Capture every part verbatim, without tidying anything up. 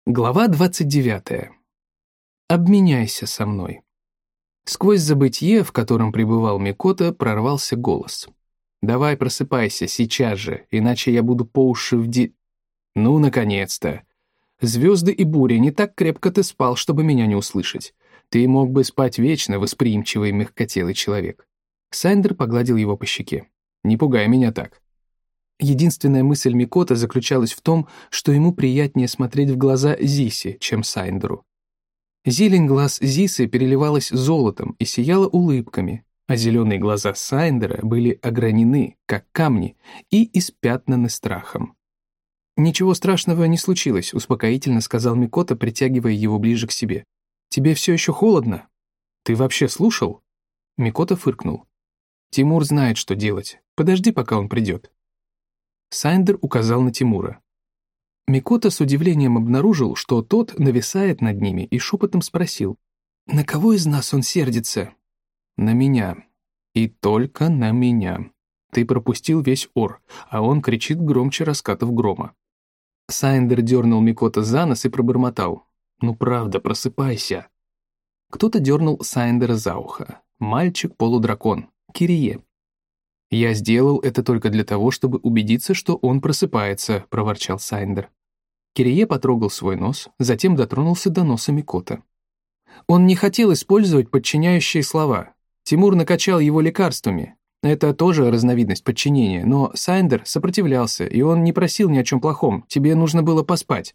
Глава двадцать девятая. Обменяйся со мной. Сквозь забытье, в котором пребывал Микото, прорвался голос. «Давай просыпайся, сейчас же, иначе я буду по уши в ди...» «Ну, наконец-то! Звезды и бури, не так крепко ты спал, чтобы меня не услышать. Ты мог бы спать вечно, восприимчивый мягкотелый человек». Сайндер погладил его по щеке. «Не пугай меня так». Единственная мысль Микото заключалась в том, что ему приятнее смотреть в глаза Зисе, чем Сайндеру. Зелень глаз Зисы переливалась золотом и сияла улыбками, а зеленые глаза Сайндера были огранены, как камни, и испятнаны страхом. «Ничего страшного не случилось», — успокоительно сказал Микото, притягивая его ближе к себе. «Тебе все еще холодно? Ты вообще слушал?» Микото фыркнул. «Тимур знает, что делать. Подожди, пока он придет». Сайндер указал на Тимура. Микото с удивлением обнаружил, что тот нависает над ними, и шепотом спросил: «На кого из нас он сердится?» «На меня. И только на меня. Ты пропустил весь ор, а он кричит громче раскатов грома». Сайндер дернул Микото за нос и пробормотал: «Ну правда, просыпайся». Кто-то дернул Сайндера за ухо. Мальчик-полудракон, Кирие. «Я сделал это только для того, чтобы убедиться, что он просыпается», — проворчал Сайндер. Кирие потрогал свой нос, затем дотронулся до носа Микото. Он не хотел использовать подчиняющие слова. Тимур накачал его лекарствами. Это тоже разновидность подчинения, но Сайндер сопротивлялся, и он не просил ни о чем плохом. Тебе нужно было поспать.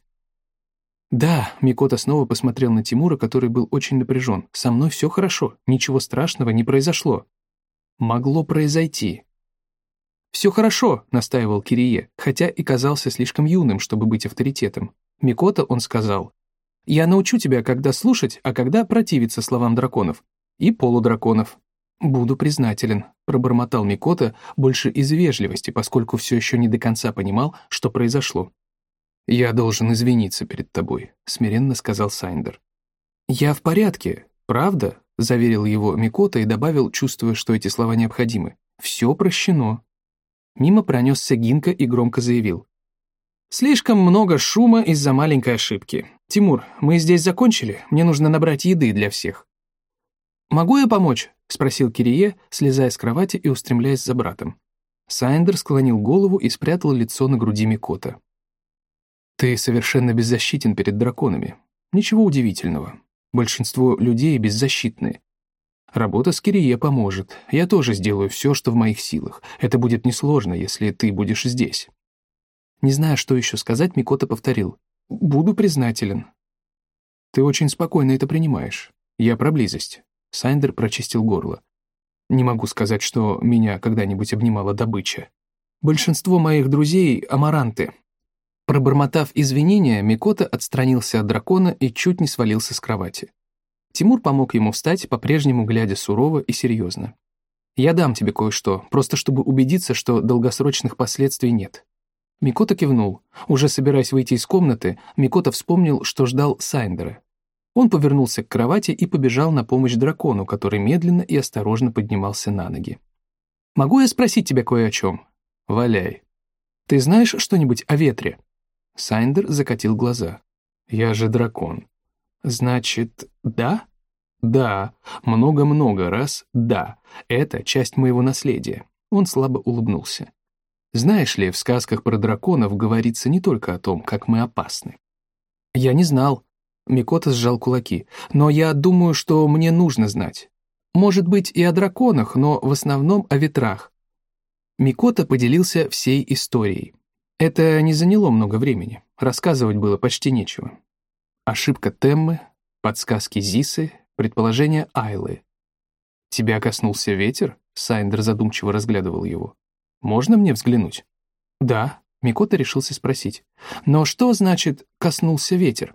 «Да», — Микото снова посмотрел на Тимура, который был очень напряжен. «Со мной все хорошо, ничего страшного не произошло». «Могло произойти». «Все хорошо», — настаивал Кирие, хотя и казался слишком юным, чтобы быть авторитетом. Микото он сказал: «Я научу тебя, когда слушать, а когда противиться словам драконов. И полудраконов». «Буду признателен», — пробормотал Микото больше из вежливости, поскольку все еще не до конца понимал, что произошло. «Я должен извиниться перед тобой», — смиренно сказал Сайндер. «Я в порядке, правда?» — заверил его Микото и добавил, чувствуя, что эти слова необходимы. «Все прощено». Мимо пронесся Гинка и громко заявил: «Слишком много шума из-за маленькой ошибки. Тимур, мы здесь закончили? Мне нужно набрать еды для всех». «Могу я помочь?» — спросил Кирие, слезая с кровати и устремляясь за братом. Сайндер склонил голову и спрятал лицо на груди Микото. «Ты совершенно беззащитен перед драконами. Ничего удивительного. Большинство людей беззащитны. Работа с Кирие поможет. Я тоже сделаю все, что в моих силах. Это будет несложно, если ты будешь здесь». Не зная, что еще сказать, Микото повторил: «Буду признателен». «Ты очень спокойно это принимаешь. Я про близость». Сайндер прочистил горло. «Не могу сказать, что меня когда-нибудь обнимала добыча. Большинство моих друзей — амаранты». Пробормотав извинения, Микото отстранился от дракона и чуть не свалился с кровати. Тимур помог ему встать, по-прежнему глядя сурово и серьезно. «Я дам тебе кое-что, просто чтобы убедиться, что долгосрочных последствий нет». Микото кивнул. Уже собираясь выйти из комнаты, Микото вспомнил, что ждал Сайндера. Он повернулся к кровати и побежал на помощь дракону, который медленно и осторожно поднимался на ноги. «Могу я спросить тебя кое о чем?» «Валяй». «Ты знаешь что-нибудь о ветре?» Сайндер закатил глаза. «Я же дракон». «Значит, да?» «Да, много-много раз да. Это часть моего наследия». Он слабо улыбнулся. «Знаешь ли, в сказках про драконов говорится не только о том, как мы опасны». «Я не знал». Микото сжал кулаки. «Но я думаю, что мне нужно знать. Может быть, и о драконах, но в основном о ветрах». Микото поделился всей историей. Это не заняло много времени. Рассказывать было почти нечего. Ошибка Теммы, подсказки Зисы, предположение Айлы. «Тебя коснулся ветер?» Сайндер задумчиво разглядывал его. «Можно мне взглянуть?» «Да», Микото решился спросить. «Но что значит «коснулся ветер»?»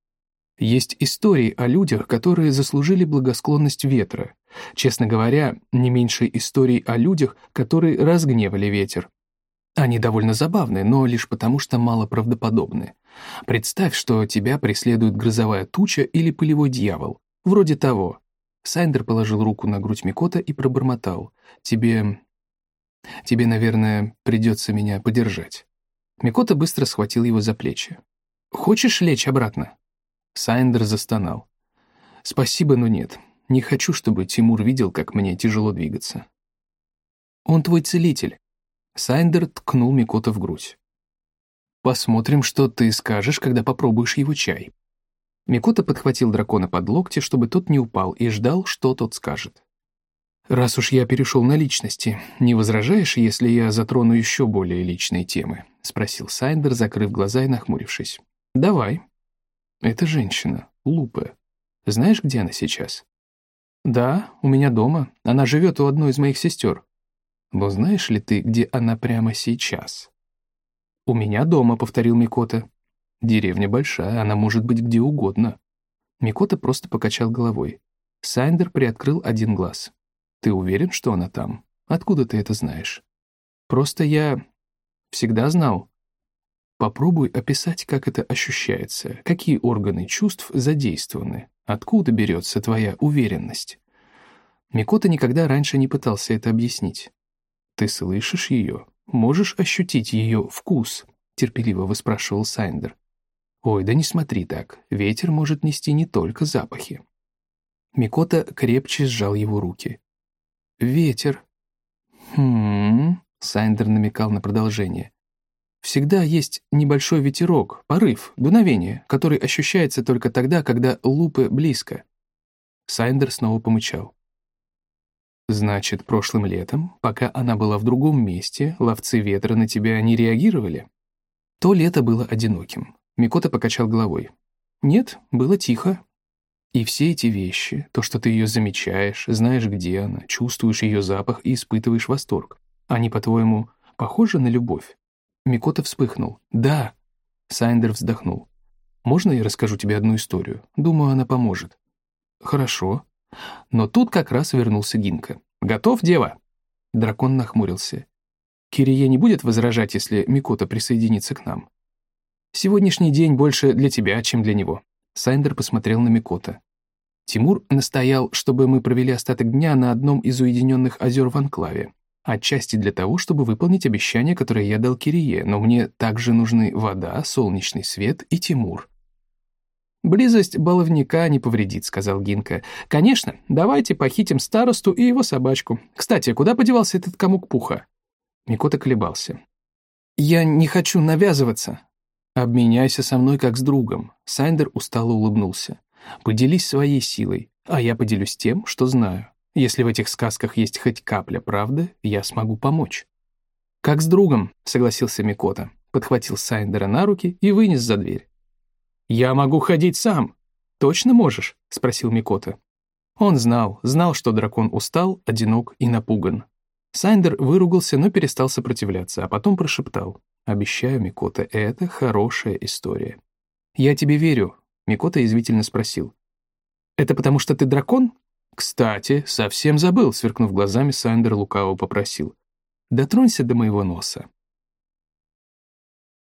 Есть истории о людях, которые заслужили благосклонность ветра. Честно говоря, не меньше историй о людях, которые разгневали ветер. Они довольно забавны, но лишь потому, что малоправдоподобны. Представь, что тебя преследует грозовая туча или пылевой дьявол. Вроде того. Сайндер положил руку на грудь Микото и пробормотал. «Тебе... тебе, наверное, придется меня подержать». Микото быстро схватил его за плечи. Хочешь лечь обратно?» Сайндер застонал. «Спасибо, но нет. Не хочу, чтобы Тимур видел, как мне тяжело двигаться». «Он твой целитель». Сайндер ткнул Микото в грудь. «Посмотрим, что ты скажешь, когда попробуешь его чай». Микото подхватил дракона под локти, чтобы тот не упал, и ждал, что тот скажет. «Раз уж я перешел на личности, не возражаешь, если я затрону еще более личные темы?» — спросил Сайндер, закрыв глаза и нахмурившись. «Давай». «Это женщина, Лупе. Знаешь, где она сейчас?» «Да, у меня дома. Она живет у одной из моих сестер». «Но знаешь ли ты, где она прямо сейчас?» «У меня дома», — повторил Микото. «Деревня большая, она может быть где угодно». Микото просто покачал головой. Сайндер приоткрыл один глаз. «Ты уверен, что она там? Откуда ты это знаешь?» «Просто я всегда знал». «Попробуй описать, как это ощущается, какие органы чувств задействованы, откуда берется твоя уверенность». Микото никогда раньше не пытался это объяснить. «Ты слышишь ее? Можешь ощутить ее вкус?» — терпеливо выспрашивал Сайндер. «Ой, да не смотри так, ветер может нести не только запахи». Микото крепче сжал его руки. «Ветер». «Хм...» — Сайндер намекал на продолжение. «Всегда есть небольшой ветерок, порыв, дуновение, который ощущается только тогда, когда Лупе близко». Сайндер снова помычал. «Значит, прошлым летом, пока она была в другом месте, ловцы ветра на тебя не реагировали?» То лето было одиноким. Микото покачал головой. «Нет, было тихо. И все эти вещи, то, что ты ее замечаешь, знаешь, где она, чувствуешь ее запах и испытываешь восторг, они, по-твоему, похожи на любовь?» Микото вспыхнул. «Да!» Сайндер вздохнул. «Можно я расскажу тебе одну историю? Думаю, она поможет». «Хорошо». Но тут как раз вернулся Гинка. «Готов, дева?» Дракон нахмурился. «Кирие не будет возражать, если Микото присоединится к нам?» «Сегодняшний день больше для тебя, чем для него». Сайндер посмотрел на Микото. «Тимур настоял, чтобы мы провели остаток дня на одном из уединенных озер в Анклаве. Отчасти для того, чтобы выполнить обещание, которое я дал Кирие, но мне также нужны вода, солнечный свет и Тимур». «Близость баловника не повредит», — сказал Гинка. «Конечно, давайте похитим старосту и его собачку. Кстати, куда подевался этот комок пуха?» Микото колебался. «Я не хочу навязываться». «Обменяйся со мной как с другом», — Сайндер устало улыбнулся. «Поделись своей силой, а я поделюсь тем, что знаю. Если в этих сказках есть хоть капля правды, я смогу помочь». «Как с другом», — согласился Микото, подхватил Сайндера на руки и вынес за дверь. «Я могу ходить сам». «Точно можешь?» — спросил Микото. Он знал, знал, что дракон устал, одинок и напуган. Сайндер выругался, но перестал сопротивляться, а потом прошептал. «Обещаю, Микото, это хорошая история». «Я тебе верю», — Микото язвительно спросил. «Это потому, что ты дракон?» «Кстати, совсем забыл», — сверкнув глазами, Сайндер лукаво попросил. «Дотронься до моего носа».